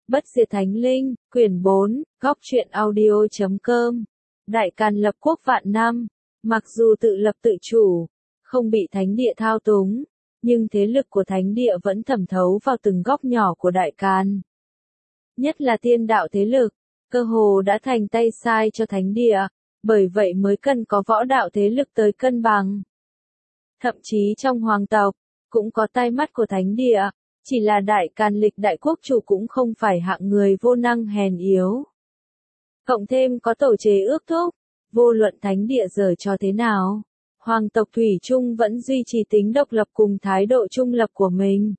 Bất diệt thánh linh, quyển 4, góc truyện audio.com. Đại Càn lập quốc vạn năm, mặc dù tự lập tự chủ, không bị thánh địa thao túng, nhưng thế lực của thánh địa vẫn thẩm thấu vào từng góc nhỏ của Đại Càn. Nhất là tiên đạo thế lực, cơ hồ đã thành tay sai cho thánh địa, bởi vậy mới cần có võ đạo thế lực tới cân bằng. Thậm chí trong hoàng tộc, cũng có tai mắt của thánh địa, chỉ là Đại Càn lịch đại quốc chủ cũng không phải hạng người vô năng hèn yếu. Cộng thêm có tổ chế ước thúc, vô luận thánh địa giờ cho thế nào, hoàng tộc thủy chung vẫn duy trì tính độc lập cùng thái độ trung lập của mình.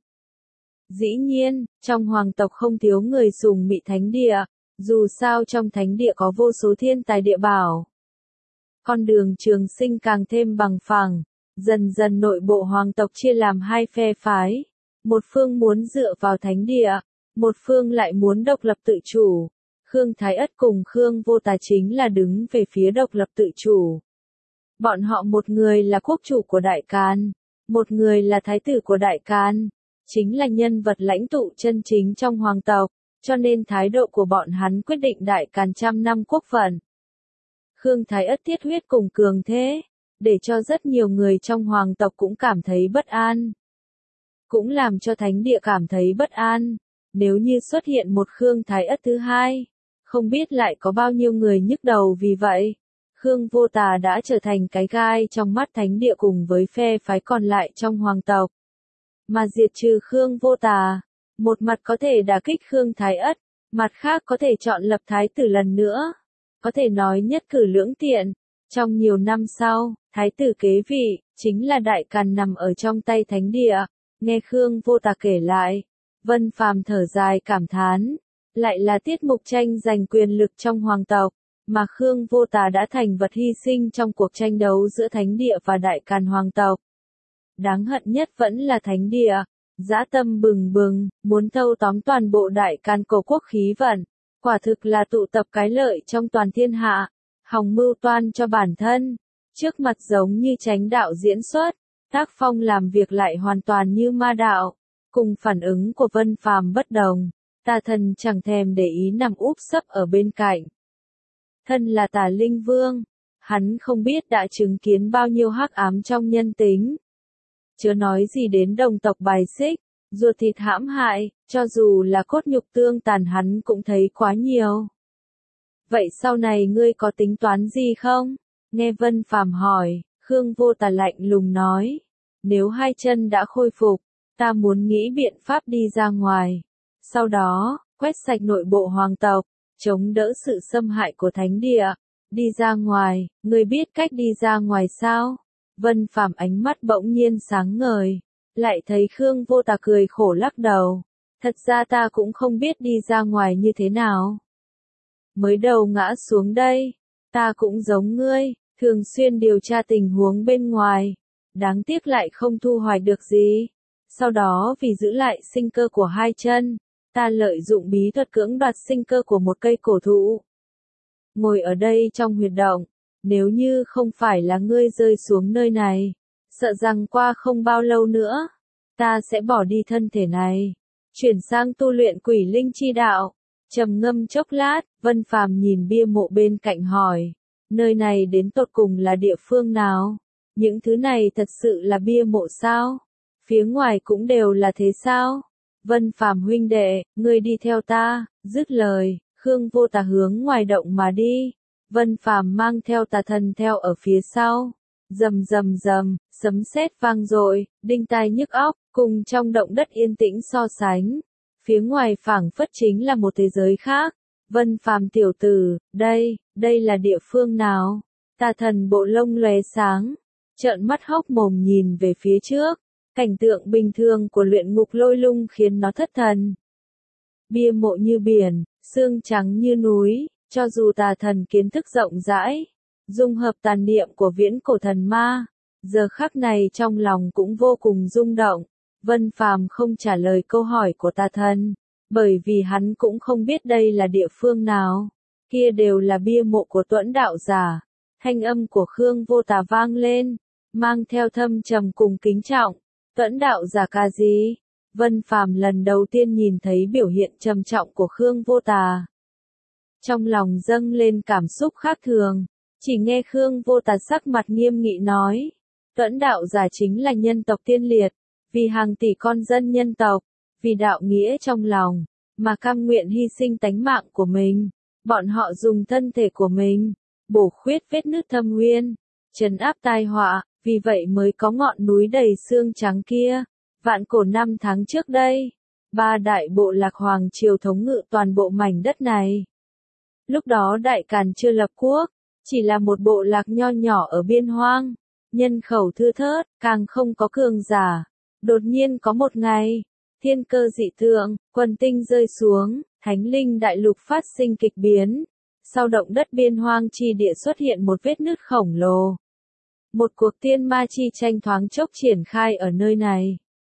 Dĩ nhiên, trong hoàng tộc không thiếu người sùng mị thánh địa, dù sao trong thánh địa có vô số thiên tài địa bảo. Con đường trường sinh càng thêm bằng phẳng, dần dần nội bộ hoàng tộc chia làm hai phe phái. Một phương muốn dựa vào thánh địa, một phương lại muốn độc lập tự chủ. Khương Thái Ất cùng Khương Vô Tà chính là đứng về phía độc lập tự chủ. Bọn họ một người là quốc chủ của Đại Càn, một người là thái tử của Đại Càn, chính là nhân vật lãnh tụ chân chính trong hoàng tộc, cho nên thái độ của bọn hắn quyết định Đại Càn trăm năm quốc vận. Khương Thái Ất tiết huyết cùng cường thế, để cho rất nhiều người trong hoàng tộc cũng cảm thấy bất an. Cũng làm cho thánh địa cảm thấy bất an, nếu như xuất hiện một Khương Thái Ất thứ hai, không biết lại có bao nhiêu người nhức đầu vì vậy. Khương Vô Tà đã trở thành cái gai trong mắt thánh địa cùng với phe phái còn lại trong hoàng tộc. Mà diệt trừ Khương Vô Tà, một mặt có thể đả kích Khương Thái Ất, mặt khác có thể chọn lập thái tử lần nữa. Có thể nói nhất cử lưỡng tiện. Trong nhiều năm sau, thái tử kế vị, chính là Đại Càn nằm ở trong tay thánh địa. Nghe Khương Vô Tà kể lại, Vân Phàm thở dài cảm thán, lại là tiết mục tranh giành quyền lực trong hoàng tộc, mà Khương Vô Tà đã thành vật hy sinh trong cuộc tranh đấu giữa thánh địa và Đại Càn hoàng tộc. Đáng hận nhất vẫn là thánh địa, dã tâm bừng bừng, muốn thâu tóm toàn bộ Đại Càn cổ quốc khí vận, quả thực là tụ tập cái lợi trong toàn thiên hạ, hòng mưu toan cho bản thân, trước mặt giống như chánh đạo diễn xuất. Tác phong làm việc lại hoàn toàn như ma đạo, cùng phản ứng của Vân Phàm bất đồng, Tà Thần chẳng thèm để ý nằm úp sấp ở bên cạnh. Thân là Tà Linh Vương, hắn không biết đã chứng kiến bao nhiêu hắc ám trong nhân tính. Chớ nói gì đến đồng tộc bài xích, ruột thịt hãm hại, cho dù là cốt nhục tương tàn hắn cũng thấy quá nhiều. Vậy sau này ngươi có tính toán gì không? Nghe Vân Phàm hỏi. Khương Vô Tà lạnh lùng nói, nếu hai chân đã khôi phục, ta muốn nghĩ biện pháp đi ra ngoài. Sau đó, quét sạch nội bộ hoàng tộc, chống đỡ sự xâm hại của thánh địa. Đi ra ngoài, ngươi biết cách đi ra ngoài sao? Vân Phàm ánh mắt bỗng nhiên sáng ngời, lại thấy Khương Vô Tà cười khổ lắc đầu. Thật ra ta cũng không biết đi ra ngoài như thế nào. Mới đầu ngã xuống đây, ta cũng giống ngươi. Thường xuyên điều tra tình huống bên ngoài, đáng tiếc lại không thu hoạch được gì. Sau đó vì giữ lại sinh cơ của hai chân, ta lợi dụng bí thuật cưỡng đoạt sinh cơ của một cây cổ thụ. Ngồi ở đây trong huyệt động, nếu như không phải là ngươi rơi xuống nơi này, sợ rằng qua không bao lâu nữa, ta sẽ bỏ đi thân thể này, chuyển sang tu luyện quỷ linh chi đạo. Trầm ngâm chốc lát, Vân Phàm nhìn bia mộ bên cạnh hỏi. Nơi này đến tột cùng là địa phương nào? Những thứ này thật sự là bia mộ sao? Phía ngoài cũng đều là thế sao? Vân Phàm huynh đệ, ngươi đi theo ta. Dứt lời, Khương Vô Tà hướng ngoài động mà đi. Vân Phàm mang theo Tà Thần theo ở phía sau. Rầm rầm rầm, sấm sét vang dội, đinh tai nhức óc, cùng trong động đất yên tĩnh so sánh. Phía ngoài phảng phất chính là một thế giới khác. Vân Phàm tiểu tử, đây là địa phương nào? Tà Thần bộ lông lóe sáng, trợn mắt hốc mồm nhìn về phía trước, cảnh tượng bình thường của luyện ngục lôi lung khiến nó thất thần. Bia mộ như biển, xương trắng như núi, cho dù Tà Thần kiến thức rộng rãi, dung hợp tàn niệm của viễn cổ thần ma, giờ khắc này trong lòng cũng vô cùng rung động. Vân Phàm không trả lời câu hỏi của Tà Thần, bởi vì hắn cũng không biết đây là địa phương nào. Kia đều là bia mộ của Tuẫn đạo giả. Thanh âm của Khương Vô Tà vang lên, mang theo thâm trầm cùng kính trọng. Tuẫn đạo giả ca gì? Vân Phàm lần đầu tiên nhìn thấy biểu hiện trầm trọng của Khương Vô Tà. Trong lòng dâng lên cảm xúc khác thường, chỉ nghe Khương Vô Tà sắc mặt nghiêm nghị nói, Tuẫn đạo giả chính là nhân tộc tiên liệt, vì hàng tỷ con dân nhân tộc, vì đạo nghĩa trong lòng, mà cam nguyện hy sinh tánh mạng của mình. Bọn họ dùng thân thể của mình, bổ khuyết vết nứt thâm uyên, trấn áp tai họa, vì vậy mới có ngọn núi đầy xương trắng kia. Vạn cổ năm tháng trước đây, ba đại bộ lạc hoàng triều thống ngự toàn bộ mảnh đất này. Lúc đó Đại Càn chưa lập quốc, chỉ là một bộ lạc nho nhỏ ở biên hoang, nhân khẩu thưa thớt, càng không có cường giả. Đột nhiên có một ngày, thiên cơ dị tượng, quần tinh rơi xuống, thánh linh đại lục phát sinh kịch biến. Sau động đất biên hoang chi địa xuất hiện một vết nứt khổng lồ. Một cuộc tiên ma chi tranh thoáng chốc triển khai ở nơi này.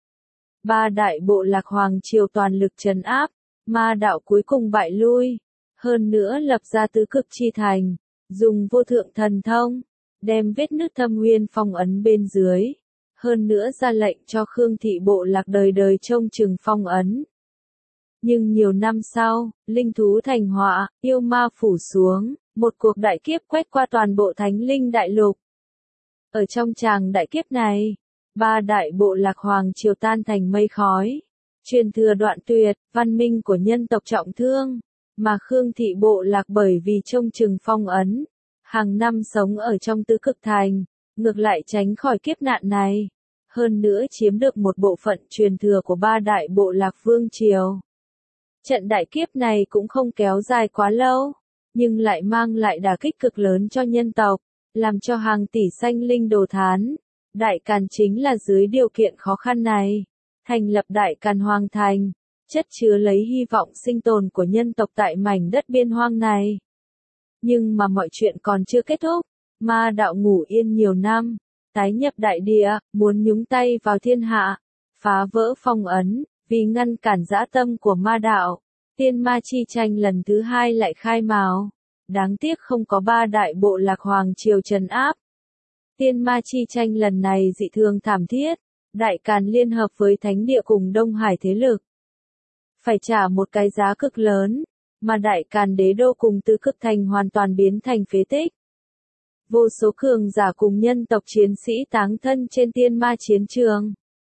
Ba đại bộ lạc hoàng triều toàn lực trấn áp, ma đạo cuối cùng bại lui. Hơn nữa lập ra tứ cực chi thành, dùng vô thượng thần thông, đem vết nứt thâm uyên phong ấn bên dưới. Hơn nữa ra lệnh cho Khương thị bộ lạc đời đời trông chừng phong ấn. Nhưng nhiều năm sau, linh thú thành họa, yêu ma phủ xuống, một cuộc đại kiếp quét qua toàn bộ thánh linh đại lục. Ở trong tràng đại kiếp này, ba đại bộ lạc hoàng triều tan thành mây khói, truyền thừa đoạn tuyệt, văn minh của nhân tộc trọng thương, mà Khương thị bộ lạc bởi vì trông chừng phong ấn, hàng năm sống ở trong tứ cực thành, ngược lại tránh khỏi kiếp nạn này. Hơn nữa chiếm được một bộ phận truyền thừa của ba đại bộ lạc vương triều. Trận đại kiếp này cũng không kéo dài quá lâu, nhưng lại mang lại đả kích cực lớn cho nhân tộc, làm cho hàng tỷ sanh linh đồ thán. Đại Càn chính là dưới điều kiện khó khăn này, thành lập Đại Càn Hoàng Thành, chất chứa lấy hy vọng sinh tồn của nhân tộc tại mảnh đất biên hoang này. Nhưng mà mọi chuyện còn chưa kết thúc, ma đạo ngủ yên nhiều năm, tái nhập đại địa, muốn nhúng tay vào thiên hạ, phá vỡ phong ấn, vì ngăn cản dã tâm của ma đạo. Tiên ma chi tranh lần thứ hai lại khai mào. Đáng tiếc không có ba đại bộ lạc hoàng triều trấn áp. Tiên ma chi tranh lần này dị thường thảm thiết. Đại Càn liên hợp với Thánh địa cùng Đông Hải thế lực. Phải trả một cái giá cực lớn, mà Đại Càn đế đô cùng tứ cực thành hoàn toàn biến thành phế tích. Vô số cường giả cùng nhân tộc chiến sĩ táng thân trên tiên ma chiến trường.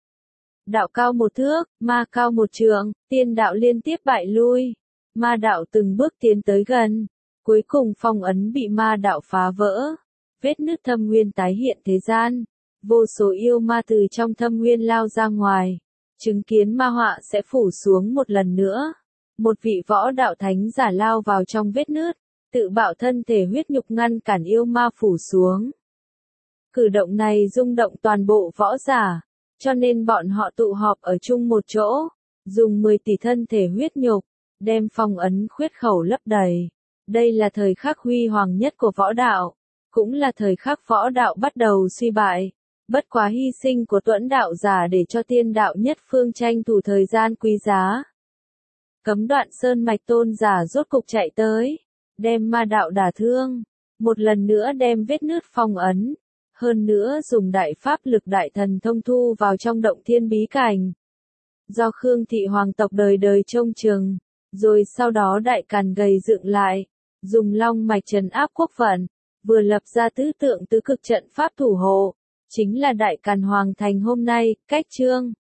Đạo cao một thước, ma cao một trượng, tiên đạo liên tiếp bại lui. Ma đạo từng bước tiến tới gần. Cuối cùng phong ấn bị ma đạo phá vỡ. Vết nứt thâm nguyên tái hiện thế gian. Vô số yêu ma từ trong thâm nguyên lao ra ngoài. Chứng kiến ma họa sẽ phủ xuống một lần nữa. Một vị võ đạo thánh giả lao vào trong vết nứt. Tự bạo thân thể huyết nhục ngăn cản yêu ma phủ xuống. Cử động này rung động toàn bộ võ giả. Cho nên bọn họ tụ họp ở chung một chỗ, dùng 10 tỷ thân thể huyết nhục, đem phong ấn khuyết khẩu lấp đầy. Đây là thời khắc huy hoàng nhất của võ đạo, cũng là thời khắc võ đạo bắt đầu suy bại. Bất quá hy sinh của Tuẫn đạo giả để cho tiên đạo nhất phương tranh thủ thời gian quý giá. Cấm Đoạn Sơn mạch tôn giả rốt cục chạy tới, đem ma đạo đả thương, một lần nữa đem vết nứt phong ấn. Hơn nữa dùng đại pháp lực đại thần thông thu vào trong động thiên bí cảnh. Do Khương thị hoàng tộc đời đời trông chừng, rồi sau đó Đại Càn gầy dựng lại, dùng long mạch trấn áp quốc vận, vừa lập ra tứ tượng tứ cực trận pháp thủ hộ, chính là Đại Càn Hoàng Thành hôm nay, cách chương.